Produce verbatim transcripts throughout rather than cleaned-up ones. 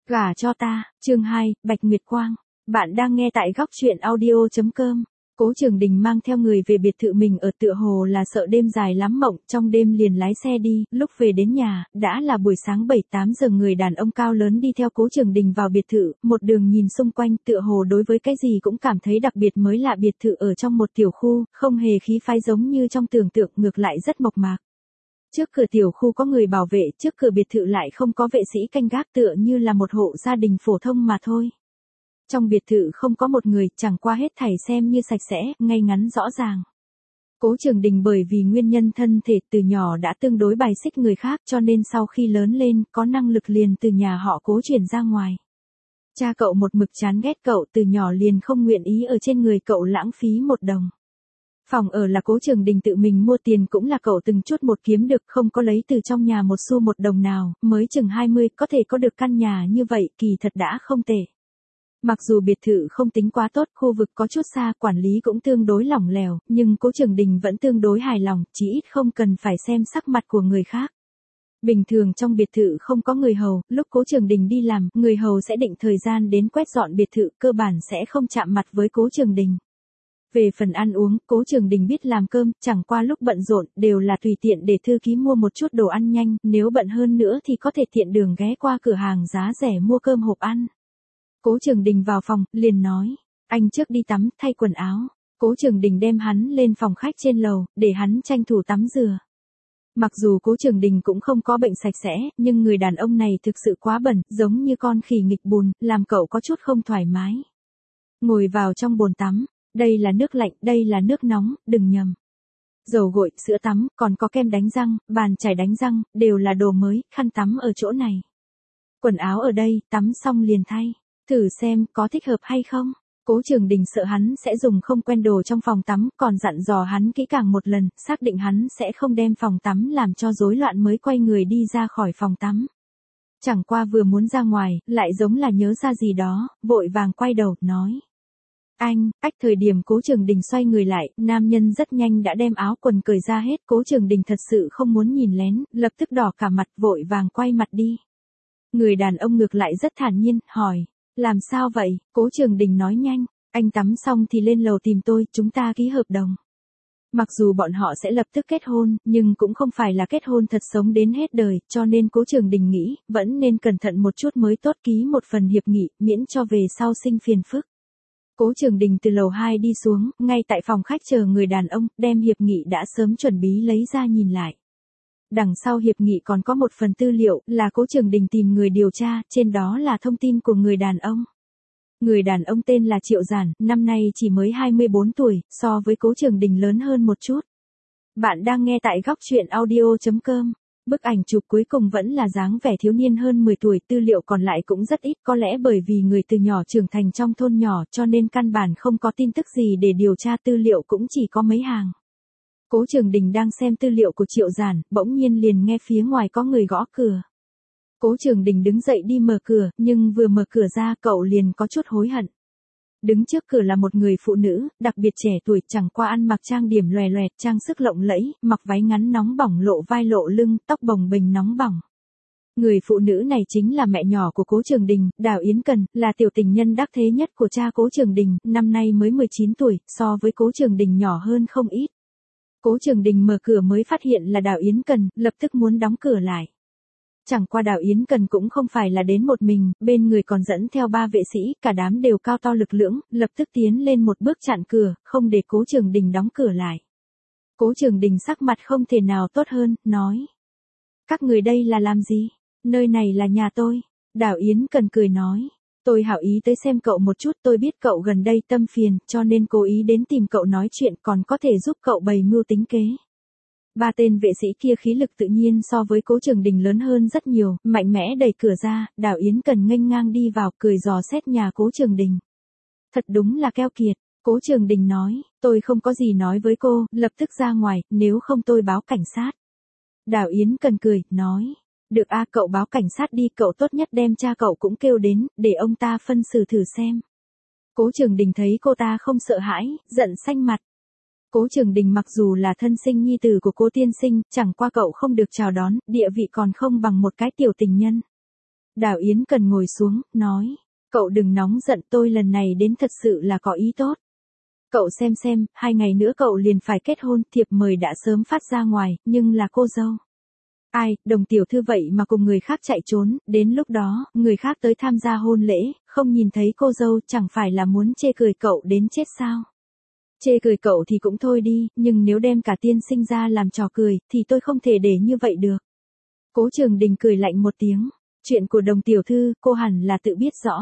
Gả cho ta, chương hai, Bạch Nguyệt Quang. Bạn đang nghe tại góc truyện audio.com. Cố Trường Đình mang theo người về biệt thự mình ở, tựa hồ là sợ đêm dài lắm mộng, trong đêm liền lái xe đi, lúc về đến nhà, đã là buổi sáng bảy tám giờ. Người đàn ông cao lớn đi theo Cố Trường Đình vào biệt thự, một đường nhìn xung quanh, tựa hồ đối với cái gì cũng cảm thấy đặc biệt mới lạ. Biệt thự ở trong một tiểu khu, không hề khí phái giống như trong tưởng tượng, ngược lại rất mộc mạc. Trước cửa tiểu khu có người bảo vệ, trước cửa biệt thự lại không có vệ sĩ canh gác, tựa như là một hộ gia đình phổ thông mà thôi. Trong biệt thự không có một người, chẳng qua hết thảy xem như sạch sẽ, ngay ngắn rõ ràng. Cố Trường Đình bởi vì nguyên nhân thân thể từ nhỏ đã tương đối bài xích người khác, cho nên sau khi lớn lên, có năng lực liền từ nhà họ Cố chuyển ra ngoài. Cha cậu một mực chán ghét cậu, từ nhỏ liền không nguyện ý ở trên người cậu lãng phí một đồng. Phòng ở là Cố Trường Đình tự mình mua, tiền cũng là cậu từng chút một kiếm được, không có lấy từ trong nhà một xu một đồng nào, mới chừng hai mươi có thể có được căn nhà như vậy, kỳ thật đã không tệ. Mặc dù biệt thự không tính quá tốt, khu vực có chút xa, quản lý cũng tương đối lỏng lẻo, nhưng Cố Trường Đình vẫn tương đối hài lòng, chỉ ít không cần phải xem sắc mặt của người khác. Bình thường trong biệt thự không có người hầu, lúc Cố Trường Đình đi làm, người hầu sẽ định thời gian đến quét dọn biệt thự, cơ bản sẽ không chạm mặt với Cố Trường Đình. Về phần ăn uống, Cố Trường Đình biết làm cơm, chẳng qua lúc bận rộn, đều là tùy tiện để thư ký mua một chút đồ ăn nhanh, nếu bận hơn nữa thì có thể tiện đường ghé qua cửa hàng giá rẻ mua cơm hộp ăn. Cố Trường Đình vào phòng, liền nói, anh trước đi tắm, thay quần áo. Cố Trường Đình đem hắn lên phòng khách trên lầu, để hắn tranh thủ tắm rửa. Mặc dù Cố Trường Đình cũng không có bệnh sạch sẽ, nhưng người đàn ông này thực sự quá bẩn, giống như con khỉ nghịch bùn, làm cậu có chút không thoải mái. Ngồi vào trong bồn tắm, đây là nước lạnh, đây là nước nóng, đừng nhầm. Dầu gội, sữa tắm, còn có kem đánh răng, bàn chải đánh răng, đều là đồ mới, khăn tắm ở chỗ này. Quần áo ở đây, tắm xong liền thay. Thử xem có thích hợp hay không. Cố Trường Đình sợ hắn sẽ dùng không quen đồ trong phòng tắm, còn dặn dò hắn kỹ càng một lần, xác định hắn sẽ không đem phòng tắm làm cho rối loạn mới quay người đi ra khỏi phòng tắm. Chẳng qua vừa muốn ra ngoài, lại giống là nhớ ra gì đó, vội vàng quay đầu, nói. Anh, ách thời điểm Cố Trường Đình xoay người lại, nam nhân rất nhanh đã đem áo quần cởi ra hết. Cố Trường Đình thật sự không muốn nhìn lén, lập tức đỏ cả mặt, vội vàng quay mặt đi. Người đàn ông ngược lại rất thản nhiên, hỏi. Làm sao vậy? Cố Trường Đình nói nhanh, anh tắm xong thì lên lầu tìm tôi, chúng ta ký hợp đồng. Mặc dù bọn họ sẽ lập tức kết hôn, nhưng cũng không phải là kết hôn thật sống đến hết đời, cho nên Cố Trường Đình nghĩ, vẫn nên cẩn thận một chút mới tốt, ký một phần hiệp nghị, miễn cho về sau sinh phiền phức. Cố Trường Đình từ lầu hai đi xuống, ngay tại phòng khách chờ người đàn ông, đem hiệp nghị đã sớm chuẩn bị lấy ra nhìn lại. Đằng sau hiệp nghị còn có một phần tư liệu, là Cố Trường Đình tìm người điều tra, trên đó là thông tin của người đàn ông. Người đàn ông tên là Triệu Giản, năm nay chỉ mới hai mươi bốn tuổi, so với Cố Trường Đình lớn hơn một chút. Bạn đang nghe tại góc truyện audio.com. Bức ảnh chụp cuối cùng vẫn là dáng vẻ thiếu niên hơn mười tuổi, tư liệu còn lại cũng rất ít, có lẽ bởi vì người từ nhỏ trưởng thành trong thôn nhỏ, cho nên căn bản không có tin tức gì để điều tra, tư liệu cũng chỉ có mấy hàng. Cố Trường Đình đang xem tư liệu của Triệu Giản, bỗng nhiên liền nghe phía ngoài có người gõ cửa. Cố Trường Đình đứng dậy đi mở cửa, nhưng vừa mở cửa ra cậu liền có chút hối hận. Đứng trước cửa là một người phụ nữ, đặc biệt trẻ tuổi, chẳng qua ăn mặc trang điểm lòe loẹt, trang sức lộng lẫy, mặc váy ngắn nóng bỏng lộ vai lộ lưng, tóc bồng bềnh nóng bỏng. Người phụ nữ này chính là mẹ nhỏ của Cố Trường Đình, Đào Yến Cần, là tiểu tình nhân đắc thế nhất của cha Cố Trường Đình, năm nay mới mười chín tuổi, so với Cố Trường Đình nhỏ hơn không ít. Cố Trường Đình mở cửa mới phát hiện là Đào Yến Cần, lập tức muốn đóng cửa lại. Chẳng qua Đào Yến Cần cũng không phải là đến một mình, bên người còn dẫn theo ba vệ sĩ, cả đám đều cao to lực lưỡng, lập tức tiến lên một bước chặn cửa, không để Cố Trường Đình đóng cửa lại. Cố Trường Đình sắc mặt không thể nào tốt hơn, nói. Các người đây là làm gì? Nơi này là nhà tôi. Đào Yến Cần cười nói. Tôi hảo ý tới xem cậu một chút, tôi biết cậu gần đây tâm phiền, cho nên cố ý đến tìm cậu nói chuyện, còn có thể giúp cậu bày mưu tính kế. Ba tên vệ sĩ kia khí lực tự nhiên so với Cố Trường Đình lớn hơn rất nhiều, mạnh mẽ đẩy cửa ra, Đào Yến Cần nghênh ngang đi vào, cười dò xét nhà Cố Trường Đình. Thật đúng là keo kiệt, Cố Trường Đình nói, tôi không có gì nói với cô, lập tức ra ngoài, nếu không tôi báo cảnh sát. Đào Yến Cần cười, nói. Được a, cậu báo cảnh sát đi, cậu tốt nhất đem cha cậu cũng kêu đến, để ông ta phân xử thử xem. Cố Trường Đình thấy cô ta không sợ hãi, giận xanh mặt. Cố Trường Đình mặc dù là thân sinh nhi tử của Cố tiên sinh, chẳng qua cậu không được chào đón, địa vị còn không bằng một cái tiểu tình nhân. Đào Yến Cần ngồi xuống, nói. Cậu đừng nóng giận, tôi lần này đến thật sự là có ý tốt. Cậu xem xem, hai ngày nữa cậu liền phải kết hôn, thiệp mời đã sớm phát ra ngoài, nhưng là cô dâu. Ai, Đồng tiểu thư vậy mà cùng người khác chạy trốn, đến lúc đó, người khác tới tham gia hôn lễ, không nhìn thấy cô dâu chẳng phải là muốn chê cười cậu đến chết sao? Chê cười cậu thì cũng thôi đi, nhưng nếu đem cả tiên sinh ra làm trò cười, thì tôi không thể để như vậy được. Cố Trường Đình cười lạnh một tiếng, chuyện của Đồng tiểu thư, cô hẳn là tự biết rõ.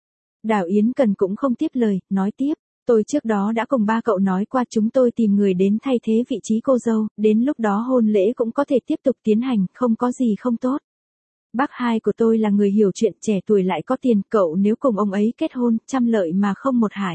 Đào Yến Cần cũng không tiếp lời, nói tiếp. Tôi trước đó đã cùng ba cậu nói qua chúng tôi tìm người đến thay thế vị trí cô dâu, đến lúc đó hôn lễ cũng có thể tiếp tục tiến hành, không có gì không tốt. Bác hai của tôi là người hiểu chuyện, trẻ tuổi lại có tiền, cậu nếu cùng ông ấy kết hôn, trăm lợi mà không một hại.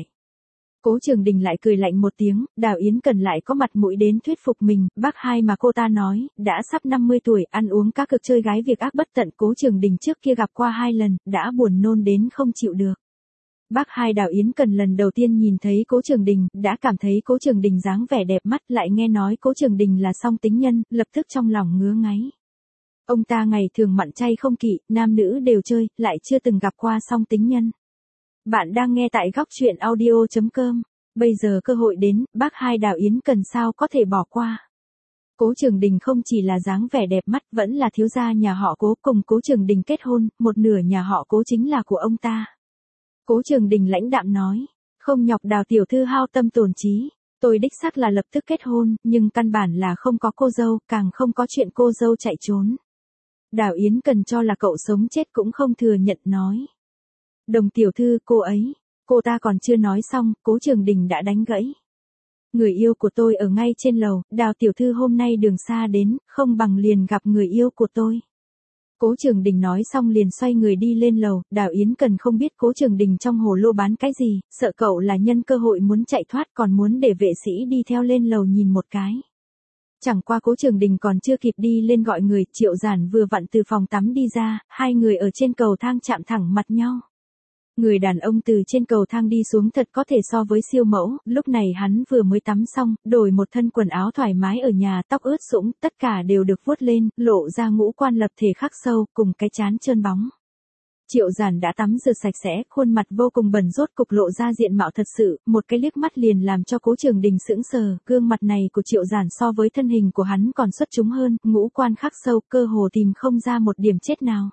Cố Trường Đình lại cười lạnh một tiếng, Đào Yến Cần lại có mặt mũi đến thuyết phục mình, bác hai mà cô ta nói, đã sắp năm mươi tuổi, ăn uống cá cược chơi gái việc ác bất tận. Cố Trường Đình trước kia gặp qua hai lần, đã buồn nôn đến không chịu được. Bác hai Đào Yến Cần lần đầu tiên nhìn thấy Cố Trường Đình, đã cảm thấy Cố Trường Đình dáng vẻ đẹp mắt, lại nghe nói Cố Trường Đình là song tính nhân, lập tức trong lòng ngứa ngáy. Ông ta ngày thường mặn chay không kỵ, nam nữ đều chơi, lại chưa từng gặp qua song tính nhân. Bạn đang nghe tại góc truyện audio chấm com. Bây giờ cơ hội đến, bác hai Đào Yến Cần sao có thể bỏ qua. Cố Trường Đình không chỉ là dáng vẻ đẹp mắt, vẫn là thiếu gia nhà họ Cố, cùng Cố Trường Đình kết hôn, một nửa nhà họ Cố chính là của ông ta. Cố Trường Đình lãnh đạm nói, không nhọc Đào tiểu thư hao tâm tổn trí, tôi đích xác là lập tức kết hôn, nhưng căn bản là không có cô dâu, càng không có chuyện cô dâu chạy trốn. Đào Yến Cần cho là cậu sống chết cũng không thừa nhận, nói. Đồng tiểu thư, cô ấy, cô ta còn chưa nói xong, Cố Trường Đình đã đánh gãy. Người yêu của tôi ở ngay trên lầu, Đào tiểu thư hôm nay đường xa đến, không bằng liền gặp người yêu của tôi. Cố Trường Đình nói xong liền xoay người đi lên lầu, Đào Yến Cần không biết Cố Trường Đình trong hồ lô bán cái gì, sợ cậu là nhân cơ hội muốn chạy thoát, còn muốn để vệ sĩ đi theo lên lầu nhìn một cái. Chẳng qua Cố Trường Đình còn chưa kịp đi lên gọi người, Triệu Giản vừa vặn từ phòng tắm đi ra, hai người ở trên cầu thang chạm thẳng mặt nhau. Người đàn ông từ trên cầu thang đi xuống thật có thể so với siêu mẫu, lúc này hắn vừa mới tắm xong, đổi một thân quần áo thoải mái ở nhà, tóc ướt sũng, tất cả đều được vuốt lên, lộ ra ngũ quan lập thể khắc sâu, cùng cái trán trơn bóng. Triệu Giản đã tắm rửa sạch sẽ, khuôn mặt vô cùng bẩn rốt cục lộ ra diện mạo thật sự, một cái liếc mắt liền làm cho Cố Trường Đình sững sờ, gương mặt này của Triệu Giản so với thân hình của hắn còn xuất chúng hơn, ngũ quan khắc sâu, cơ hồ tìm không ra một điểm chết nào.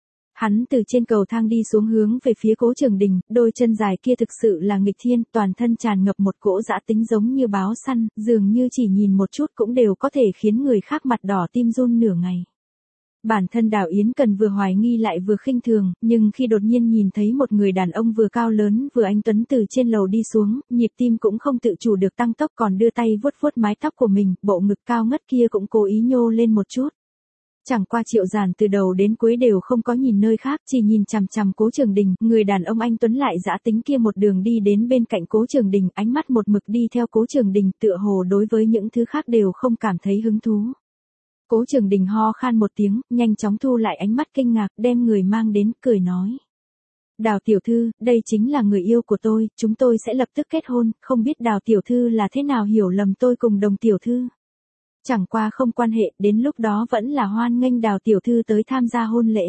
Hắn từ trên cầu thang đi xuống hướng về phía Cố Trường Đình, đôi chân dài kia thực sự là nghịch thiên, toàn thân tràn ngập một cỗ dã tính giống như báo săn, dường như chỉ nhìn một chút cũng đều có thể khiến người khác mặt đỏ tim run nửa ngày. Bản thân Đào Yến Cần vừa hoài nghi lại vừa khinh thường, nhưng khi đột nhiên nhìn thấy một người đàn ông vừa cao lớn vừa anh tuấn từ trên lầu đi xuống, nhịp tim cũng không tự chủ được tăng tốc, còn đưa tay vuốt vuốt mái tóc của mình, bộ ngực cao ngất kia cũng cố ý nhô lên một chút. Chẳng qua Triệu Giản từ đầu đến cuối đều không có nhìn nơi khác, chỉ nhìn chằm chằm Cố Trường Đình, người đàn ông anh tuấn lại dã tính kia một đường đi đến bên cạnh Cố Trường Đình, ánh mắt một mực đi theo Cố Trường Đình, tựa hồ đối với những thứ khác đều không cảm thấy hứng thú. Cố Trường Đình ho khan một tiếng, nhanh chóng thu lại ánh mắt kinh ngạc, đem người mang đến, cười nói. Đào tiểu thư, đây chính là người yêu của tôi, chúng tôi sẽ lập tức kết hôn, không biết Đào tiểu thư là thế nào hiểu lầm tôi cùng Đồng tiểu thư. Chẳng qua không quan hệ, đến lúc đó vẫn là hoan nghênh Đào tiểu thư tới tham gia hôn lễ.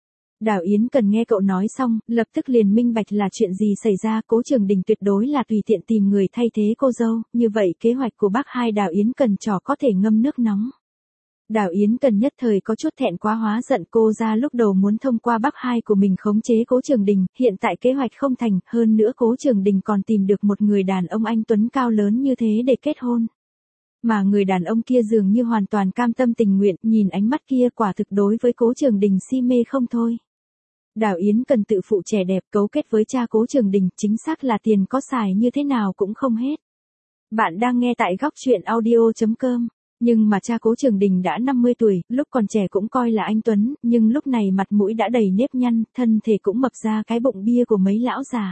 Đào Yến Cần nghe cậu nói xong, lập tức liền minh bạch là chuyện gì xảy ra, Cố Trường Đình tuyệt đối là tùy tiện tìm người thay thế cô dâu, như vậy kế hoạch của bác hai Đào Yến Cần trò có thể ngâm nước nóng. Đào Yến Cần nhất thời có chút thẹn quá hóa giận, cô ra lúc đầu muốn thông qua bác hai của mình khống chế Cố Trường Đình, hiện tại kế hoạch không thành, hơn nữa Cố Trường Đình còn tìm được một người đàn ông anh tuấn cao lớn như thế để kết hôn. Mà người đàn ông kia dường như hoàn toàn cam tâm tình nguyện, nhìn ánh mắt kia quả thực đối với Cố Trường Đình si mê không thôi. Đào Yến Cần tự phụ trẻ đẹp, cấu kết với cha Cố Trường Đình, chính xác là tiền có xài như thế nào cũng không hết. Bạn đang nghe tại góc truyện audio chấm com. Nhưng mà cha Cố Trường Đình đã năm mươi tuổi, lúc còn trẻ cũng coi là anh tuấn, nhưng lúc này mặt mũi đã đầy nếp nhăn, thân thể cũng mập ra cái bụng bia của mấy lão già.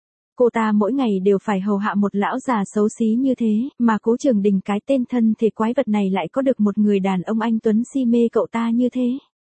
Cô ta mỗi ngày đều phải hầu hạ một lão già xấu xí như thế, mà Cố Trường Đình cái tên thân thể quái vật này lại có được một người đàn ông anh tuấn si mê cậu ta như thế.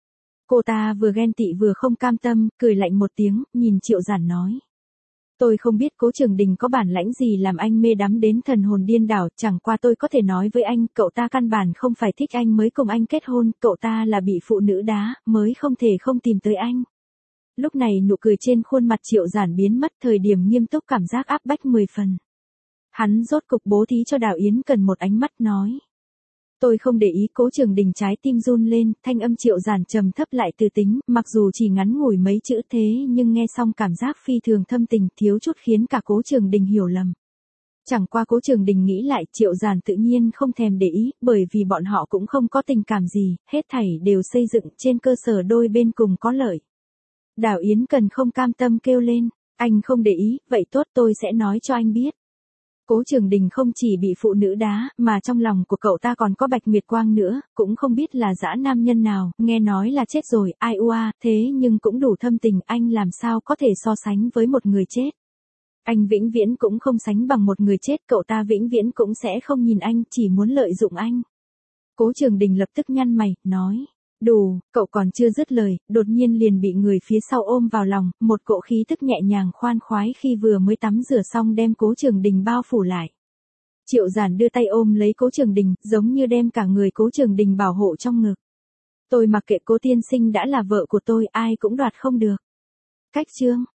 Cô ta vừa ghen tị vừa không cam tâm, cười lạnh một tiếng, nhìn Triệu Giản nói. Tôi không biết Cố Trường Đình có bản lãnh gì làm anh mê đắm đến thần hồn điên đảo, chẳng qua tôi có thể nói với anh, cậu ta căn bản không phải thích anh mới cùng anh kết hôn, cậu ta là bị phụ nữ đá, mới không thể không tìm tới anh. Lúc này nụ cười trên khuôn mặt Triệu Giản biến mất, thời điểm nghiêm túc cảm giác áp bách mười phần. Hắn rốt cục bố thí cho Đào Yến Cần một ánh mắt nói. Tôi không để ý. Cố Trường Đình trái tim run lên, thanh âm Triệu Giản trầm thấp lại từ tính, mặc dù chỉ ngắn ngủi mấy chữ thế nhưng nghe xong cảm giác phi thường thâm tình, thiếu chút khiến cả Cố Trường Đình hiểu lầm. Chẳng qua Cố Trường Đình nghĩ lại, Triệu Giản tự nhiên không thèm để ý, bởi vì bọn họ cũng không có tình cảm gì, hết thảy đều xây dựng trên cơ sở đôi bên cùng có lợi. Đào Yến Cần không cam tâm kêu lên, anh không để ý, vậy tốt tôi sẽ nói cho anh biết. Cố Trường Đình không chỉ bị phụ nữ đá, mà trong lòng của cậu ta còn có Bạch Nguyệt Quang nữa, cũng không biết là dã nam nhân nào, nghe nói là chết rồi, ai ua, thế nhưng cũng đủ thâm tình, anh làm sao có thể so sánh với một người chết. Anh vĩnh viễn cũng không sánh bằng một người chết, cậu ta vĩnh viễn cũng sẽ không nhìn anh, chỉ muốn lợi dụng anh. Cố Trường Đình lập tức nhăn mày, nói. Đủ, cậu còn chưa dứt lời, đột nhiên liền bị người phía sau ôm vào lòng, một cỗ khí tức nhẹ nhàng khoan khoái khi vừa mới tắm rửa xong đem Cố Trường Đình bao phủ lại. Triệu Giản đưa tay ôm lấy Cố Trường Đình, giống như đem cả người Cố Trường Đình bảo hộ trong ngực. Tôi mặc kệ, Cố tiên sinh đã là vợ của tôi, ai cũng đoạt không được. Cách chương